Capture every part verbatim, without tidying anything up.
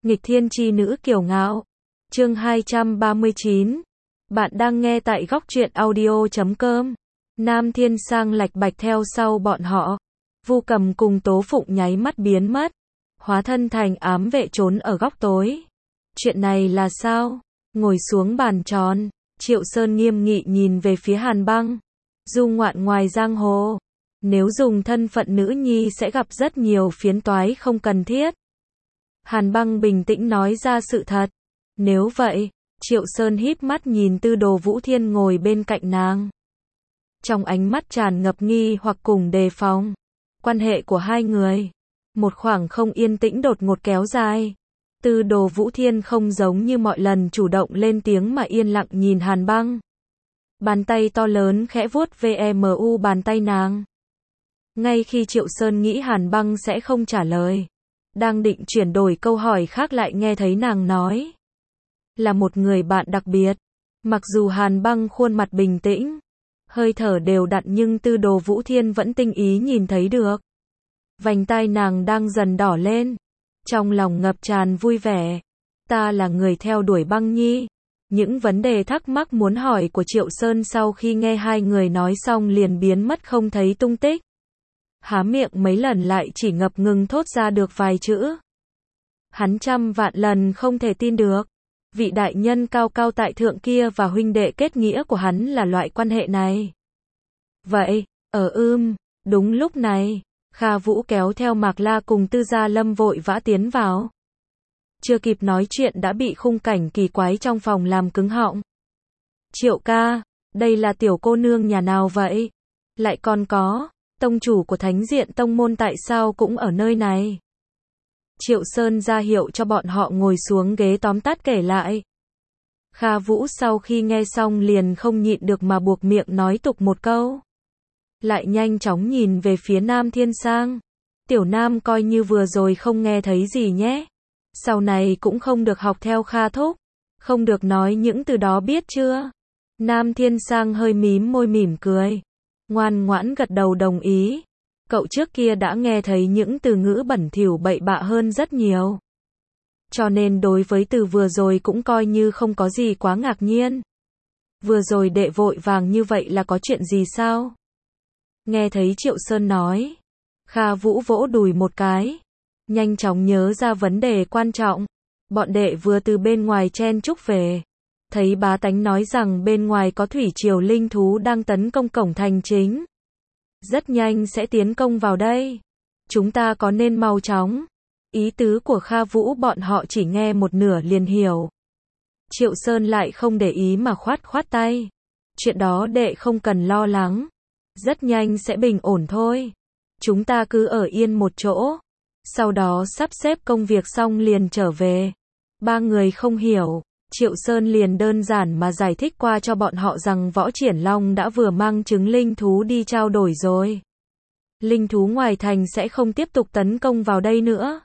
Nghịch thiên chi nữ kiều ngạo. Chương hai trăm ba mươi chín. Bạn đang nghe tại góc truyện audio chấm com. Nam Thiên Sang lạch bạch theo sau bọn họ. Vu Cầm cùng Tố Phụng nháy mắt biến mất, hóa thân thành ám vệ trốn ở góc tối. Chuyện này là sao? Ngồi xuống bàn tròn, Triệu Sơn nghiêm nghị nhìn về phía Hàn Băng. Du ngoạn ngoài giang hồ, nếu dùng thân phận nữ nhi sẽ gặp rất nhiều phiến toái không cần thiết. Hàn Băng bình tĩnh nói ra sự thật. Nếu vậy, Triệu Sơn híp mắt nhìn Tư Đồ Vũ Thiên ngồi bên cạnh nàng. Trong ánh mắt tràn ngập nghi hoặc cùng đề phòng. Quan hệ của hai người, một khoảng không yên tĩnh đột ngột kéo dài. Tư Đồ Vũ Thiên không giống như mọi lần chủ động lên tiếng mà yên lặng nhìn Hàn Băng. Bàn tay to lớn khẽ vuốt ve mu bàn tay nàng. Ngay khi Triệu Sơn nghĩ Hàn Băng sẽ không trả lời, đang định chuyển đổi câu hỏi khác lại nghe thấy nàng nói. Là một người bạn đặc biệt. Mặc dù Hàn Băng khuôn mặt bình tĩnh, hơi thở đều đặn nhưng Tư Đồ Vũ Thiên vẫn tinh ý nhìn thấy được. Vành tai nàng đang dần đỏ lên. Trong lòng ngập tràn vui vẻ. Ta là người theo đuổi Băng Nhi. Những vấn đề thắc mắc muốn hỏi của Triệu Sơn sau khi nghe hai người nói xong liền biến mất không thấy tung tích. Há miệng mấy lần lại chỉ ngập ngừng thốt ra được vài chữ. Hắn trăm vạn lần không thể tin được. Vị đại nhân cao cao tại thượng kia và huynh đệ kết nghĩa của hắn là loại quan hệ này. Vậy, ở ưm, đúng lúc này, Kha Vũ kéo theo Mạc La cùng Tư Gia Lâm vội vã tiến vào. Chưa kịp nói chuyện đã bị khung cảnh kỳ quái trong phòng làm cứng họng. Triệu ca, đây là tiểu cô nương nhà nào vậy? Lại còn có, tông chủ của Thánh Diện Tông môn tại sao cũng ở nơi này? Triệu Sơn ra hiệu cho bọn họ ngồi xuống ghế tóm tắt kể lại. Kha Vũ sau khi nghe xong liền không nhịn được mà buộc miệng nói tục một câu. Lại nhanh chóng nhìn về phía Nam Thiên Sang. Tiểu Nam coi như vừa rồi không nghe thấy gì nhé. Sau này cũng không được học theo Kha thúc. Không được nói những từ đó biết chưa? Nam Thiên Sang hơi mím môi mỉm cười. Ngoan ngoãn gật đầu đồng ý. Cậu trước kia đã nghe thấy những từ ngữ bẩn thỉu bậy bạ hơn rất nhiều. Cho nên đối với từ vừa rồi cũng coi như không có gì quá ngạc nhiên. Vừa rồi đệ vội vàng như vậy là có chuyện gì sao? Nghe thấy Triệu Sơn nói. Kha Vũ vỗ đùi một cái. Nhanh chóng nhớ ra vấn đề quan trọng. Bọn đệ vừa từ bên ngoài chen chúc về. Thấy bá tánh nói rằng bên ngoài có thủy triều linh thú đang tấn công cổng thành chính. Rất nhanh sẽ tiến công vào đây. Chúng ta có nên mau chóng. Ý tứ của Kha Vũ bọn họ chỉ nghe một nửa liền hiểu. Triệu Sơn lại không để ý mà khoát khoát tay. Chuyện đó đệ không cần lo lắng. Rất nhanh sẽ bình ổn thôi. Chúng ta cứ ở yên một chỗ. Sau đó sắp xếp công việc xong liền trở về. Ba người không hiểu. Triệu Sơn liền đơn giản mà giải thích qua cho bọn họ rằng Võ Triển Long đã vừa mang trứng linh thú đi trao đổi rồi. Linh thú ngoài thành sẽ không tiếp tục tấn công vào đây nữa.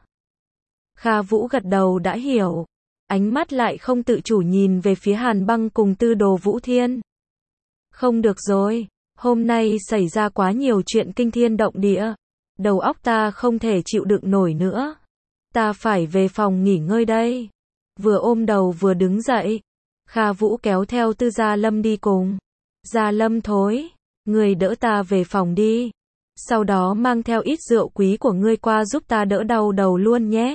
Kha Vũ gật đầu đã hiểu. Ánh mắt lại không tự chủ nhìn về phía Hàn Băng cùng Tư Đồ Vũ Thiên. Không được rồi. Hôm nay xảy ra quá nhiều chuyện kinh thiên động địa. Đầu óc ta không thể chịu đựng nổi nữa. Ta phải về phòng nghỉ ngơi đây. Vừa ôm đầu vừa đứng dậy. Kha Vũ kéo theo Tư Gia Lâm đi cùng. Gia Lâm thối. Người đỡ ta về phòng đi. Sau đó mang theo ít rượu quý của ngươi qua giúp ta đỡ đau đầu luôn nhé.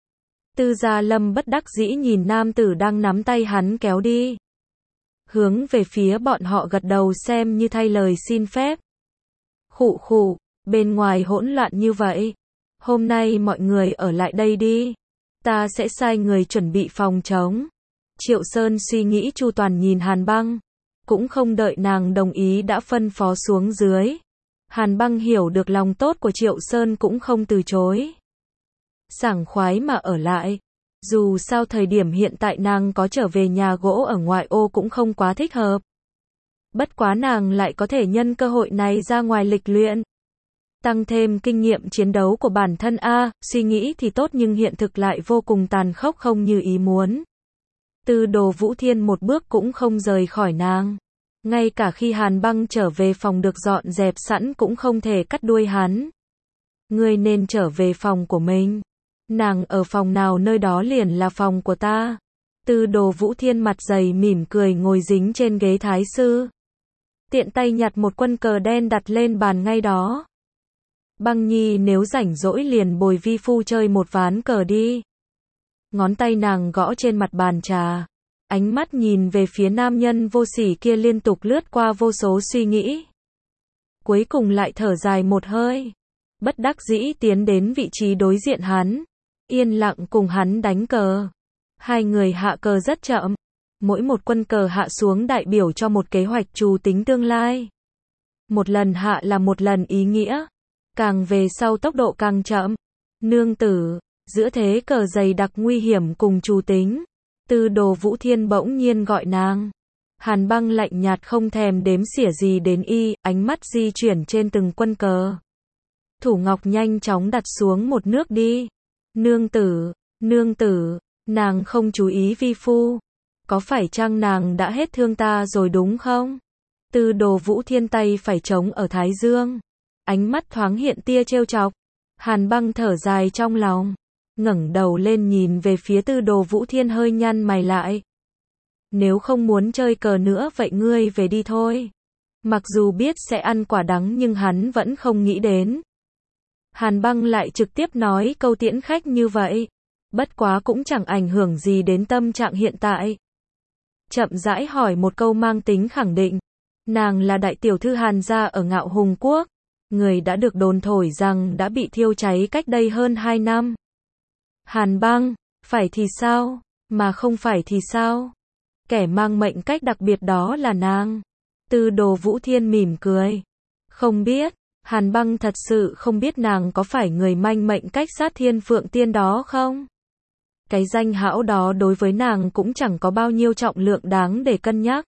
Tư Gia Lâm bất đắc dĩ nhìn nam tử đang nắm tay hắn kéo đi. Hướng về phía bọn họ gật đầu xem như thay lời xin phép. Khụ khụ, bên ngoài hỗn loạn như vậy. Hôm nay mọi người ở lại đây đi. Ta sẽ sai người chuẩn bị phòng trống. Triệu Sơn suy nghĩ chu toàn nhìn Hàn Băng. Cũng không đợi nàng đồng ý đã phân phó xuống dưới. Hàn Băng hiểu được lòng tốt của Triệu Sơn cũng không từ chối. Sảng khoái mà ở lại. Dù sao thời điểm hiện tại nàng có trở về nhà gỗ ở ngoại ô cũng không quá thích hợp. Bất quá nàng lại có thể nhân cơ hội này ra ngoài lịch luyện. Tăng thêm kinh nghiệm chiến đấu của bản thân a, suy nghĩ thì tốt nhưng hiện thực lại vô cùng tàn khốc không như ý muốn. Tư Đồ Vũ Thiên một bước cũng không rời khỏi nàng. Ngay cả khi Hàn Băng trở về phòng được dọn dẹp sẵn cũng không thể cắt đuôi hắn. Ngươi nên trở về phòng của mình. Nàng ở phòng nào nơi đó liền là phòng của ta. Tư Đồ Vũ Thiên mặt dày mỉm cười ngồi dính trên ghế thái sư. Tiện tay nhặt một quân cờ đen đặt lên bàn ngay đó. Băng Nhi nếu rảnh rỗi liền bồi vi phu chơi một ván cờ đi. Ngón tay nàng gõ trên mặt bàn trà. Ánh mắt nhìn về phía nam nhân vô sỉ kia liên tục lướt qua vô số suy nghĩ. Cuối cùng lại thở dài một hơi. Bất đắc dĩ tiến đến vị trí đối diện hắn. Yên lặng cùng hắn đánh cờ. Hai người hạ cờ rất chậm. Mỗi một quân cờ hạ xuống đại biểu cho một kế hoạch trù tính tương lai. Một lần hạ là một lần ý nghĩa. Càng về sau tốc độ càng chậm. Nương tử, giữa thế cờ dày đặc nguy hiểm cùng trù tính. Tư Đồ Vũ Thiên bỗng nhiên gọi nàng. Hàn Băng lạnh nhạt không thèm đếm xỉa gì đến y, ánh mắt di chuyển trên từng quân cờ. Thủ ngọc nhanh chóng đặt xuống một nước đi. Nương tử, nương tử, nàng không chú ý vi phu. Có phải chăng nàng đã hết thương ta rồi đúng không? Tư Đồ Vũ Thiên tay phải chống ở thái dương. Ánh mắt thoáng hiện tia trêu chọc. Hàn Băng thở dài trong lòng. Ngẩng đầu lên nhìn về phía Tư Đồ Vũ Thiên hơi nhăn mày lại. Nếu không muốn chơi cờ nữa vậy ngươi về đi thôi. Mặc dù biết sẽ ăn quả đắng nhưng hắn vẫn không nghĩ đến. Hàn Băng lại trực tiếp nói câu tiễn khách như vậy. Bất quá cũng chẳng ảnh hưởng gì đến tâm trạng hiện tại. Chậm rãi hỏi một câu mang tính khẳng định. Nàng là đại tiểu thư Hàn gia ở Ngạo Hùng Quốc. Người đã được đồn thổi rằng đã bị thiêu cháy cách đây hơn hai năm. Hàn Băng, phải thì sao, mà không phải thì sao? Kẻ mang mệnh cách đặc biệt đó là nàng. Tư Đồ Vũ Thiên mỉm cười. Không biết, Hàn Băng thật sự không biết nàng có phải người manh mệnh cách sát thiên phượng tiên đó không? Cái danh hão đó đối với nàng cũng chẳng có bao nhiêu trọng lượng đáng để cân nhắc.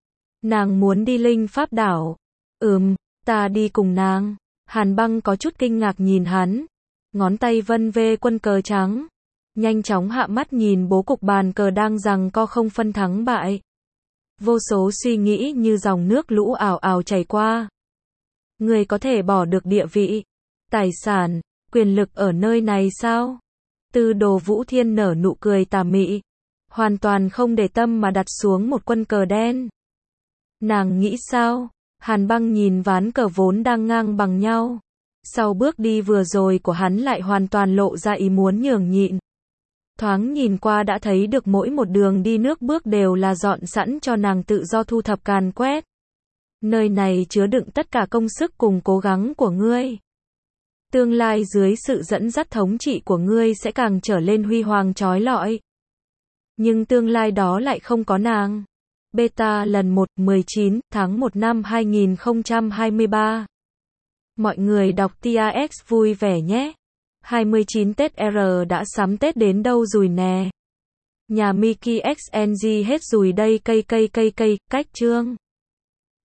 Nàng muốn đi Linh Pháp đảo. Ừm, ta đi cùng nàng. Hàn Băng có chút kinh ngạc nhìn hắn. Ngón tay vân vê quân cờ trắng. Nhanh chóng hạ mắt nhìn bố cục bàn cờ đang giằng co không phân thắng bại. Vô số suy nghĩ như dòng nước lũ ảo ảo chảy qua. Người có thể bỏ được địa vị, tài sản, quyền lực ở nơi này sao? Tư Đồ Vũ Thiên nở nụ cười tà mị. Hoàn toàn không để tâm mà đặt xuống một quân cờ đen. Nàng nghĩ sao? Hàn Băng nhìn ván cờ vốn đang ngang bằng nhau. Sau bước đi vừa rồi của hắn lại hoàn toàn lộ ra ý muốn nhường nhịn. Thoáng nhìn qua đã thấy được mỗi một đường đi nước bước đều là dọn sẵn cho nàng tự do thu thập càn quét. Nơi này chứa đựng tất cả công sức cùng cố gắng của ngươi. Tương lai dưới sự dẫn dắt thống trị của ngươi sẽ càng trở lên huy hoàng chói lọi. Nhưng tương lai đó lại không có nàng. Beta lần một, mười chín tháng một năm hai nghìn không trăm hai mươi ba. Mọi người đọc tê a ích vui vẻ nhé. hai mươi chín Tết R đã sắm Tết đến đâu rồi nè. Nhà Mickey ích en giê hết rồi đây cây cây cây cây, cách chương.